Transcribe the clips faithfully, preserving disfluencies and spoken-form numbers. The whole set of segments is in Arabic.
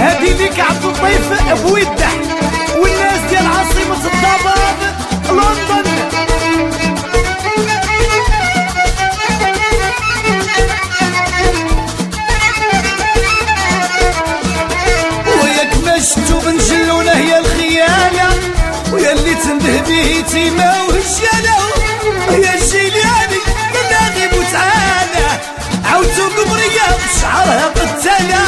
هادي ليك عبد اللطيف بويدح والناس ديال عاصمة الضباب لندن. وياك ما شفتو بنجلونا هي الخيالة ويا اللي تنده به تيما وهجالة يا الجيلاني لا غيب وتعالى عاودتو قمرية بشعرها قتالة.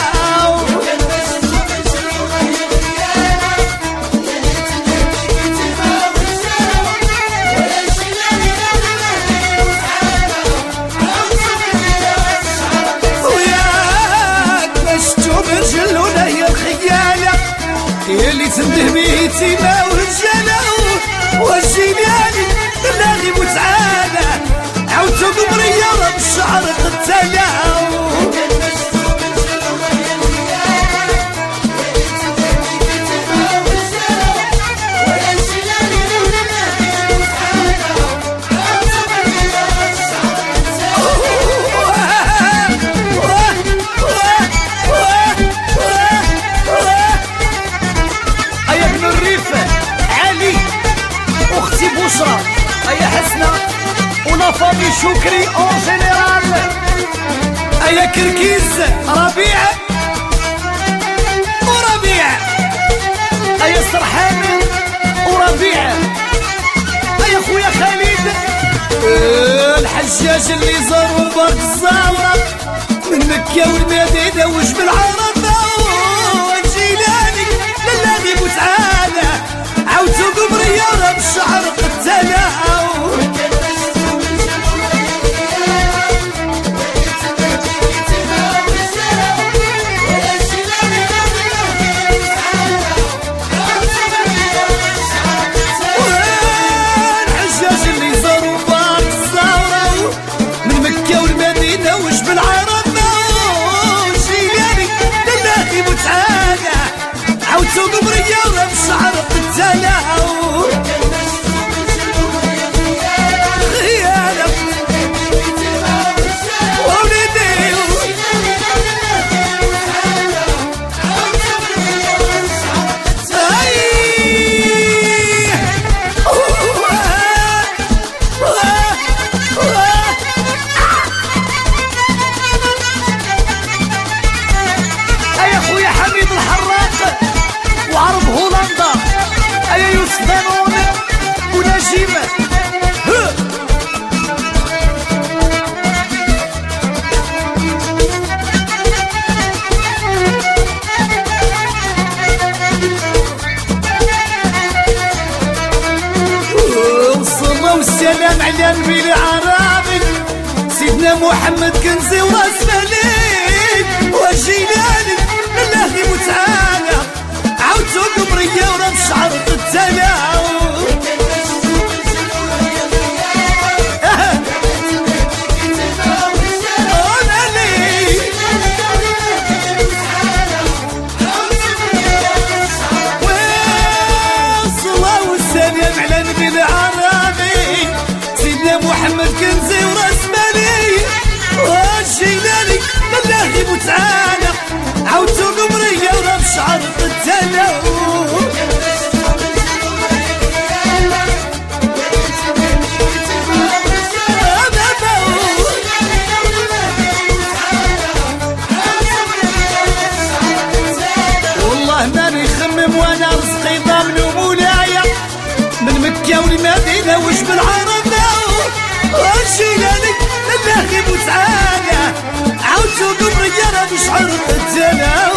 هي اللي تنده بيه تيما ورجاله والجيلاني لا غيب وتعالى عاودتو قمرية بالشعر قتالة. ايا حسنة ونفاضي شكري اون جينيرال ايا كركيز ربيع وربيع ايا سرحان وربيع ايا خويا خالد الحجاج اللي زاروا بارك الزهرة من مكة والمدينة وجبل عرفة والجيلاني لا غيب وتعالى عاودتو قمرية بالشعر قتالة. الحجاج اللي زاروا بارك الزهرة من مكة والمدينة وجبل عرفة والجيلاني لا غيب وتعالى عاودتو قمرية بالشعر قتالة. وعرب هولندا ايا يوسف دانون ونجيب والصلاة والسلام على النبي العربي سيدنا محمد كنزي وراس مالك والجيلاني لا غيب وتعالى عاودتو قمرية ورا بالشعر قتالة. والصلاة والسلام على النبي العربي سيدنا محمد كنزي وراس مالي والجيلاني لا غيب وتعالى عاودتو قمرية ورا بالشعر قتالة. والله ماني خمم وانا رزقي ضامن ومولايا من مكة والمدينة وجبل عرفة والجيلاني لا غيب وتعالى عاودتو قمرية ورا بالشعر قتالة.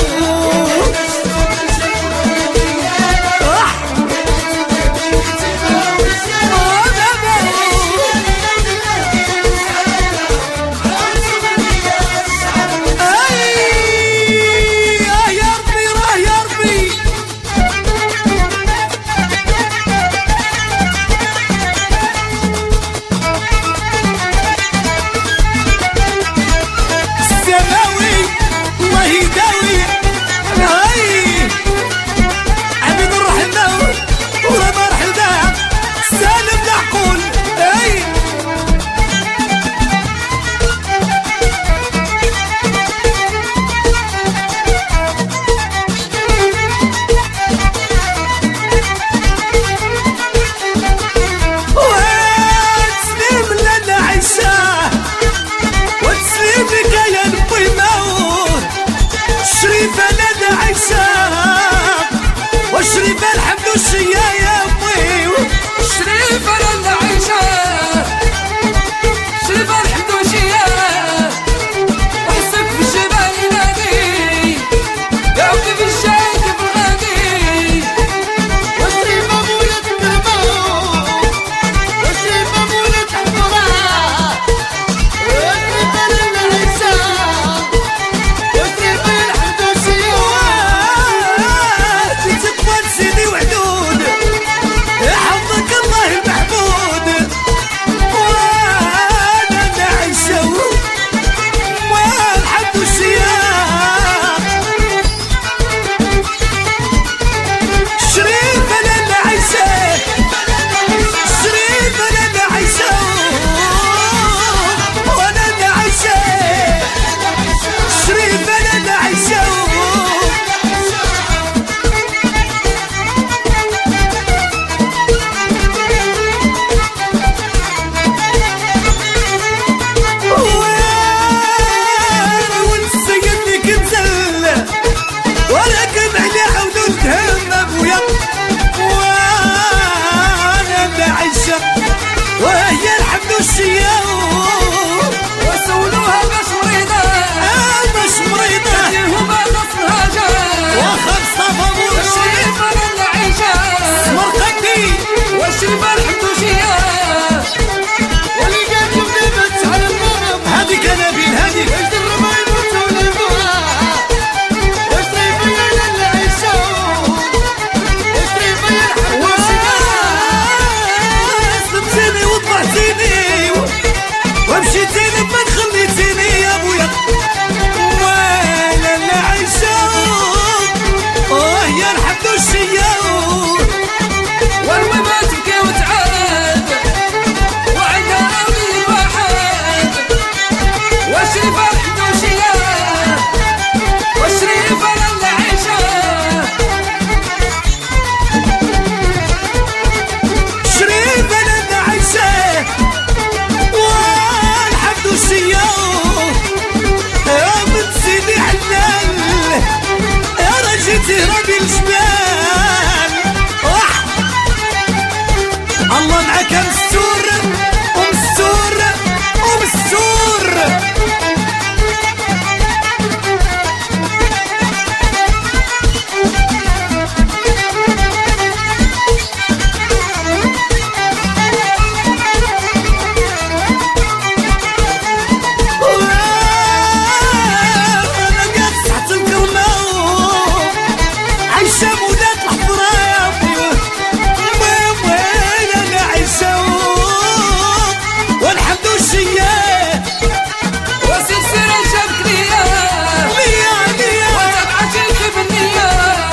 الحندوسية وسلسلة شبك ليا ليا ليا وتبعتك بالنية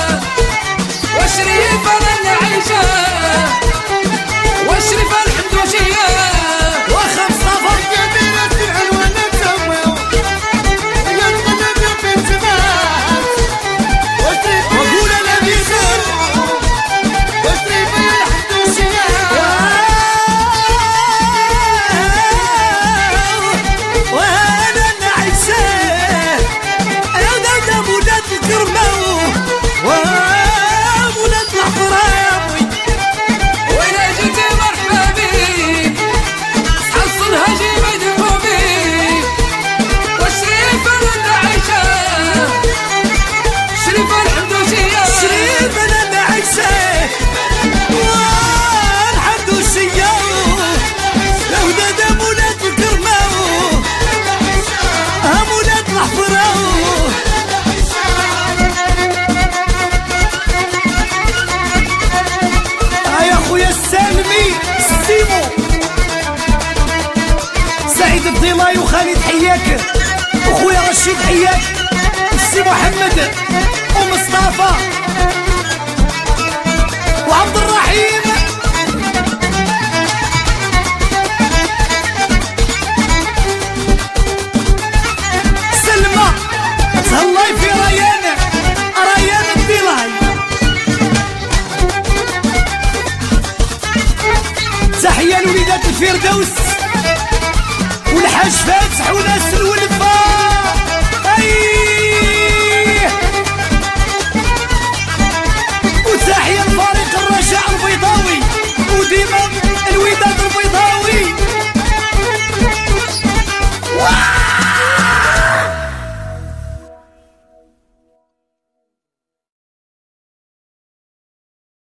وشريف انا اللي عايشة واشرف الحندوسية وخمس صفر جميلة العنوان تسوي يتقلب في الزمان وقول انا بيزر واشتري في الحندوسية وانا نعيساه انا ودادا مولاد الكرماو ومولاد الحضراوي وانا جيت مرحبا بيك حصلها جيب دمومي وشريف انا اللي عايشة شريف الحندوسية شريف انا نعيساه والحندوسية يا ودادا مولاد الكرماو ها مولاد الحضراوي يا خويا السالمي سيمو سعيد الضلاي وخالد حياك وخويا رشيد حياك السي محمد ومصطفى وعبد الرحيم سلمى تهلاي في ريان ريان الضلاي تحية لوليدات الفردوس والحاج فاتح وناس